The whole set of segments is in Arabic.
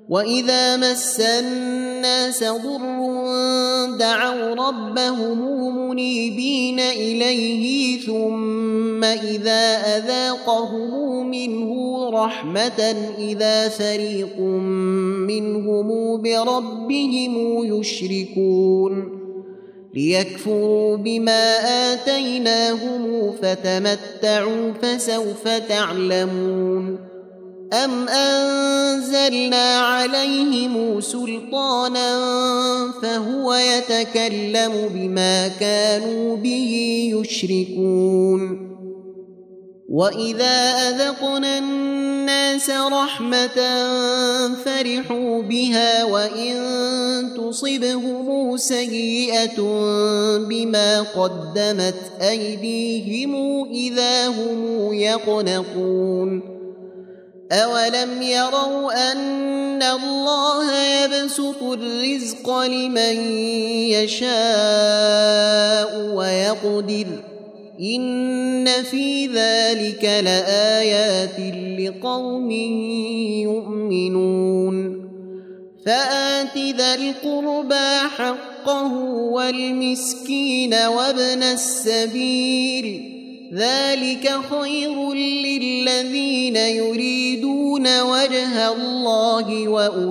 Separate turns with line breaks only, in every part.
وإذا مس الناس ضر دعوا ربهم منيبين إليه ثم إذا أذاقهم منه رحمة إذا فريق منهم بربهم يشركون ليكفروا بما آتيناهم فتمتعوا فسوف تعلمون أم أنزلنا عليهم سلطانا فهو يتكلم بما كانوا به يشركون وإذا أذقنا الناس رحمة فرحوا بها وإن تصبهم سيئة بما قدمت أيديهم إذا هم يقنطون أولم يروا أن الله يبسط الرزق لمن يشاء ويقدر إن في ذلك لآيات لقوم يؤمنون فآت ذا القربى حقه والمسكين وابن السبيل ذلك خير للذين يريدون وجه الله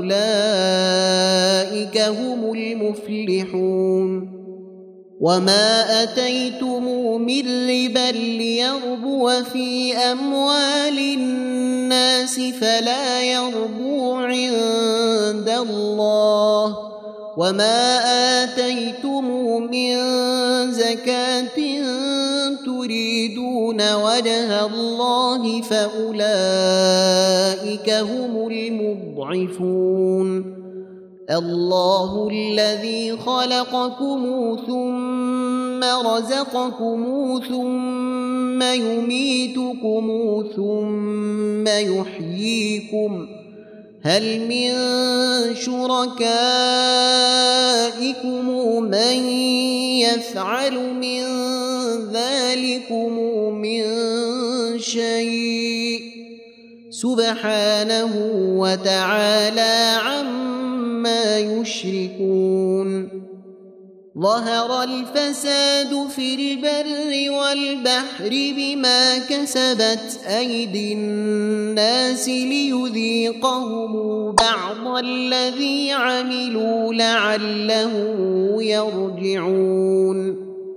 وأولئك هم المفلحون وما أتيتم من ربا ليربو في أموال الناس فلا يربو عند الله وما آتيتم من زكاة تريدون وجه الله فأولئك هم المضعفون الله الذي خلقكم ثم رزقكم ثم يميتكم ثم يحييكم هل من شركائكم من يفعل من ذلكم من شيء سبحانه وتعالى عما يشركون ظهر الفساد في البر والبحر بما كسبت أيدي الناس ليذيقهم بعض الذي عملوا لعلهم يرجعون